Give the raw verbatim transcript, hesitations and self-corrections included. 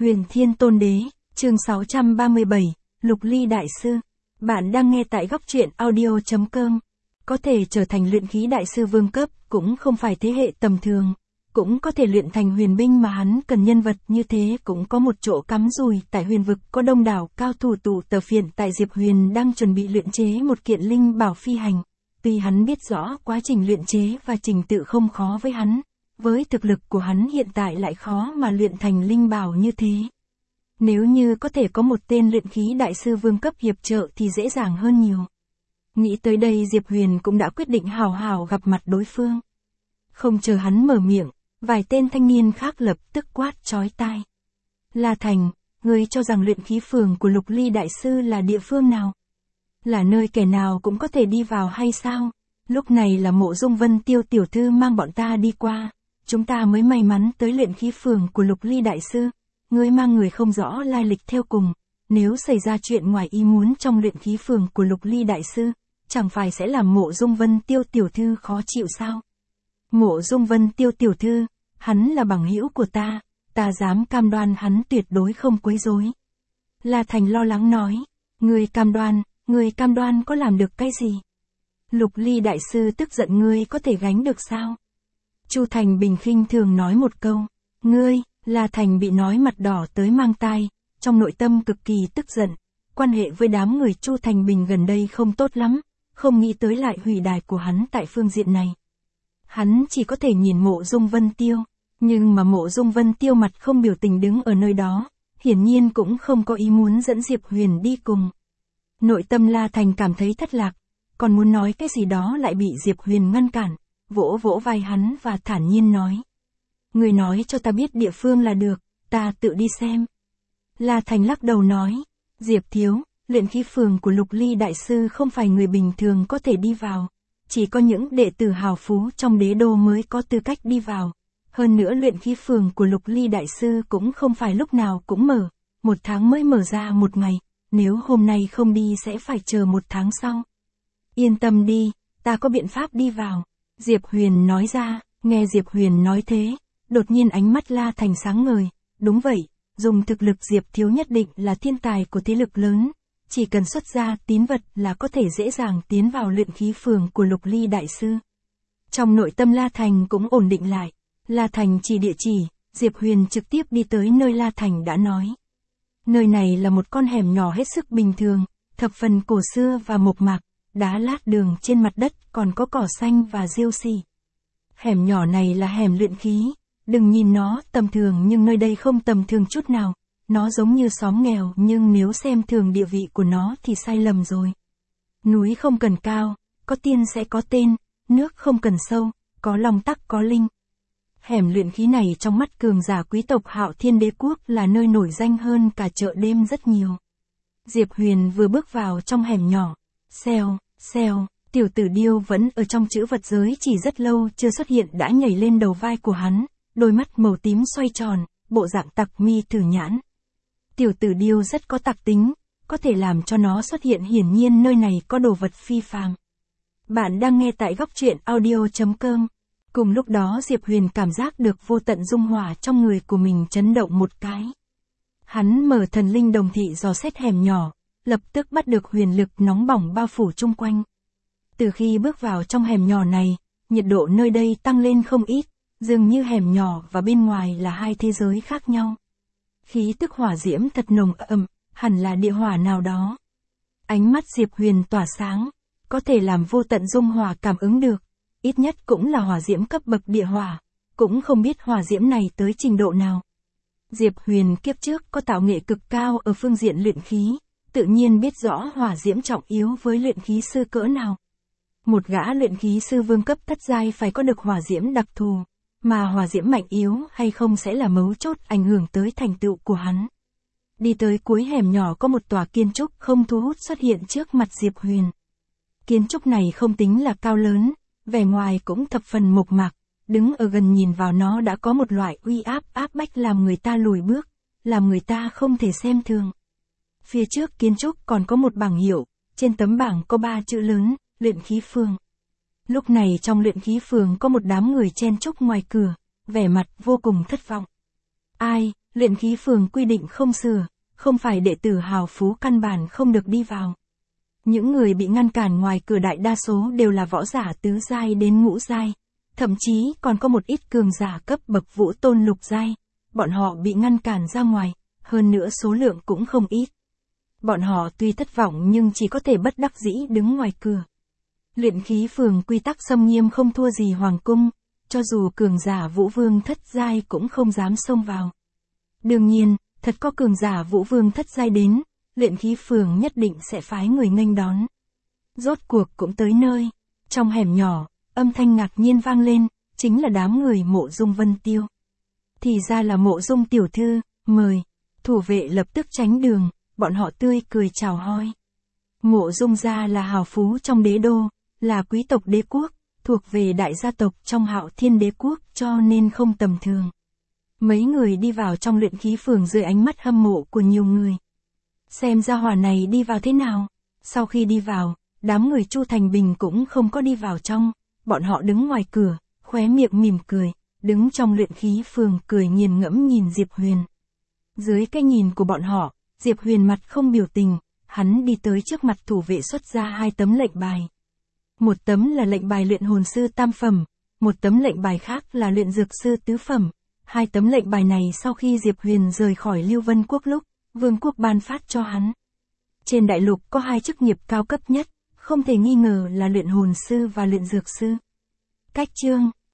Huyền Thiên Tôn Đế, chương sáu trăm ba mươi bảy, Lục Ly Đại Sư. Bạn đang nghe tại góc truyện audio chấm com. Có thể trở thành luyện khí đại sư vương cấp, cũng không phải thế hệ tầm thường. Cũng có thể luyện thành huyền binh mà hắn cần nhân vật như thế cũng có một chỗ cắm rùi. Tại huyền vực có đông đảo cao thủ tụ tập phiền tại Diệp Huyền đang chuẩn bị luyện chế một kiện linh bảo phi hành. Tuy hắn biết rõ quá trình luyện chế và trình tự không khó với hắn, với thực lực của hắn hiện tại lại khó mà luyện thành linh bảo như thế. Nếu như có thể có một tên luyện khí đại sư vương cấp hiệp trợ thì dễ dàng hơn nhiều. Nghĩ tới đây Diệp Huyền cũng đã quyết định hào hào gặp mặt đối phương. Không chờ hắn mở miệng, vài tên thanh niên khác lập tức quát chói tai. La Thành, ngươi cho rằng luyện khí phường của Lục Ly Đại Sư là địa phương nào? Là nơi kẻ nào cũng có thể đi vào hay sao? Lúc này là Mộ Dung Vân Tiêu tiểu thư mang bọn ta đi qua. Chúng ta mới may mắn tới luyện khí phường của Lục Ly Đại Sư. Ngươi mang người không rõ lai lịch theo cùng. Nếu xảy ra chuyện ngoài ý muốn trong luyện khí phường của Lục Ly Đại Sư, chẳng phải sẽ làm Mộ Dung Vân Tiêu tiểu thư khó chịu sao? Mộ Dung Vân Tiêu tiểu thư, hắn là bằng hữu của ta, ta dám cam đoan hắn tuyệt đối không quấy rối. La Thành lo lắng nói, ngươi cam đoan, ngươi cam đoan có làm được cái gì? Lục Ly Đại Sư tức giận ngươi có thể gánh được sao? Chu Thành Bình khinh thường nói một câu, ngươi, La Thành bị nói mặt đỏ tới mang tai, trong nội tâm cực kỳ tức giận, quan hệ với đám người Chu Thành Bình gần đây không tốt lắm, không nghĩ tới lại hủy đài của hắn tại phương diện này. Hắn chỉ có thể nhìn Mộ Dung Vân Tiêu, nhưng mà Mộ Dung Vân Tiêu mặt không biểu tình đứng ở nơi đó, hiển nhiên cũng không có ý muốn dẫn Diệp Huyền đi cùng. Nội tâm La Thành cảm thấy thất lạc, còn muốn nói cái gì đó lại bị Diệp Huyền ngăn cản, vỗ vỗ vai hắn và thản nhiên nói. Người nói cho ta biết địa phương là được, ta tự đi xem. La Thành lắc đầu nói, Diệp thiếu, luyện khí phường của Lục Ly Đại Sư không phải người bình thường có thể đi vào. Chỉ có những đệ tử hào phú trong đế đô mới có tư cách đi vào. Hơn nữa luyện khí phường của Lục Ly Đại Sư cũng không phải lúc nào cũng mở, một tháng mới mở ra một ngày, nếu hôm nay không đi sẽ phải chờ một tháng sau. Yên tâm đi, ta có biện pháp đi vào. Diệp Huyền nói ra, nghe Diệp Huyền nói thế, đột nhiên ánh mắt La Thành sáng ngời, đúng vậy, dùng thực lực Diệp thiếu nhất định là thiên tài của thế lực lớn, chỉ cần xuất ra tín vật là có thể dễ dàng tiến vào luyện khí phường của Lục Ly Đại Sư. Trong nội tâm La Thành cũng ổn định lại, La Thành chỉ địa chỉ, Diệp Huyền trực tiếp đi tới nơi La Thành đã nói. Nơi này là một con hẻm nhỏ hết sức bình thường, thập phần cổ xưa và mộc mạc, đá lát đường trên mặt đất còn có cỏ xanh và rêu xì. Hẻm nhỏ này là hẻm luyện khí, đừng nhìn nó tầm thường nhưng nơi đây không tầm thường chút nào, nó giống như xóm nghèo nhưng nếu xem thường địa vị của nó thì sai lầm rồi. Núi không cần cao, có tiên sẽ có tên, nước không cần sâu, có long tắc có linh. Hẻm luyện khí này trong mắt cường giả quý tộc Hạo Thiên Đế Quốc là nơi nổi danh hơn cả chợ đêm rất nhiều. Diệp Huyền vừa bước vào trong hẻm nhỏ, xèo, xèo, tiểu tử điêu vẫn ở trong chữ vật giới chỉ rất lâu chưa xuất hiện đã nhảy lên đầu vai của hắn, đôi mắt màu tím xoay tròn, bộ dạng tặc mi thử nhãn. Tiểu tử điêu rất có tặc tính, có thể làm cho nó xuất hiện hiển nhiên nơi này có đồ vật phi phàm. Bạn đang nghe tại góc truyện audio chấm com. Cùng lúc đó Diệp Huyền cảm giác được vô tận dung hỏa trong người của mình chấn động một cái. Hắn mở thần linh đồng thị dò xét hẻm nhỏ, lập tức bắt được huyền lực nóng bỏng bao phủ chung quanh. Từ khi bước vào trong hẻm nhỏ này, nhiệt độ nơi đây tăng lên không ít, dường như hẻm nhỏ và bên ngoài là hai thế giới khác nhau. Khí tức hỏa diễm thật nồng ẩm, hẳn là địa hỏa nào đó. Ánh mắt Diệp Huyền tỏa sáng, có thể làm vô tận dung hỏa cảm ứng được, ít nhất cũng là hỏa diễm cấp bậc địa hỏa, cũng không biết hỏa diễm này tới trình độ nào. Diệp Huyền kiếp trước có tạo nghệ cực cao ở phương diện luyện khí, tự nhiên biết rõ hỏa diễm trọng yếu với luyện khí sư cỡ nào. Một gã luyện khí sư vương cấp thất giai phải có được hỏa diễm đặc thù, mà hỏa diễm mạnh yếu hay không sẽ là mấu chốt ảnh hưởng tới thành tựu của hắn. Đi tới cuối hẻm nhỏ có một tòa kiến trúc không thu hút xuất hiện trước mặt Diệp Huyền. Kiến trúc này không tính là cao lớn, vẻ ngoài cũng thập phần mộc mạc, đứng ở gần nhìn vào nó đã có một loại uy áp áp bách làm người ta lùi bước, làm người ta không thể xem thường. Phía trước kiến trúc còn có một bảng hiệu, trên tấm bảng có ba chữ lớn, luyện khí phường. Lúc này trong luyện khí phường có một đám người chen chúc ngoài cửa, vẻ mặt vô cùng thất vọng. Ai, luyện khí phường quy định không sửa, không phải đệ tử hào phú căn bản không được đi vào. Những người bị ngăn cản ngoài cửa đại đa số đều là võ giả tứ giai đến ngũ giai, thậm chí còn có một ít cường giả cấp bậc vũ tôn lục giai, bọn họ bị ngăn cản ra ngoài, hơn nữa số lượng cũng không ít. Bọn họ tuy thất vọng nhưng chỉ có thể bất đắc dĩ đứng ngoài cửa. Luyện khí phường quy tắc xâm nghiêm không thua gì hoàng cung, cho dù cường giả vũ vương thất giai cũng không dám xông vào. Đương nhiên, thật có cường giả vũ vương thất giai đến, luyện khí phường nhất định sẽ phái người nghênh đón. Rốt cuộc cũng tới nơi, trong hẻm nhỏ, âm thanh ngạc nhiên vang lên, chính là đám người Mộ Dung Vân Tiêu. Thì ra là Mộ Dung tiểu thư, mời. Thủ vệ lập tức tránh đường, bọn họ tươi cười chào hoi. Mộ Dung gia là hào phú trong đế đô, là quý tộc đế quốc, thuộc về đại gia tộc trong Hạo Thiên đế quốc cho nên không tầm thường. Mấy người đi vào trong luyện khí phường dưới ánh mắt hâm mộ của nhiều người. Xem gia hỏa này đi vào thế nào. Sau khi đi vào, đám người Chu Thành Bình cũng không có đi vào trong, bọn họ đứng ngoài cửa, khóe miệng mỉm cười, đứng trong luyện khí phường cười nghiền ngẫm nhìn Diệp Huyền. Dưới cái nhìn của bọn họ, Diệp Huyền mặt không biểu tình, hắn đi tới trước mặt thủ vệ xuất ra hai tấm lệnh bài. Một tấm là lệnh bài luyện hồn sư tam phẩm, một tấm lệnh bài khác là luyện dược sư tứ phẩm. Hai tấm lệnh bài này sau khi Diệp Huyền rời khỏi Lưu Vân Quốc lúc, Vương quốc ban phát cho hắn. Trên đại lục có hai chức nghiệp cao cấp nhất, không thể nghi ngờ là luyện hồn sư và luyện dược sư. Cách chương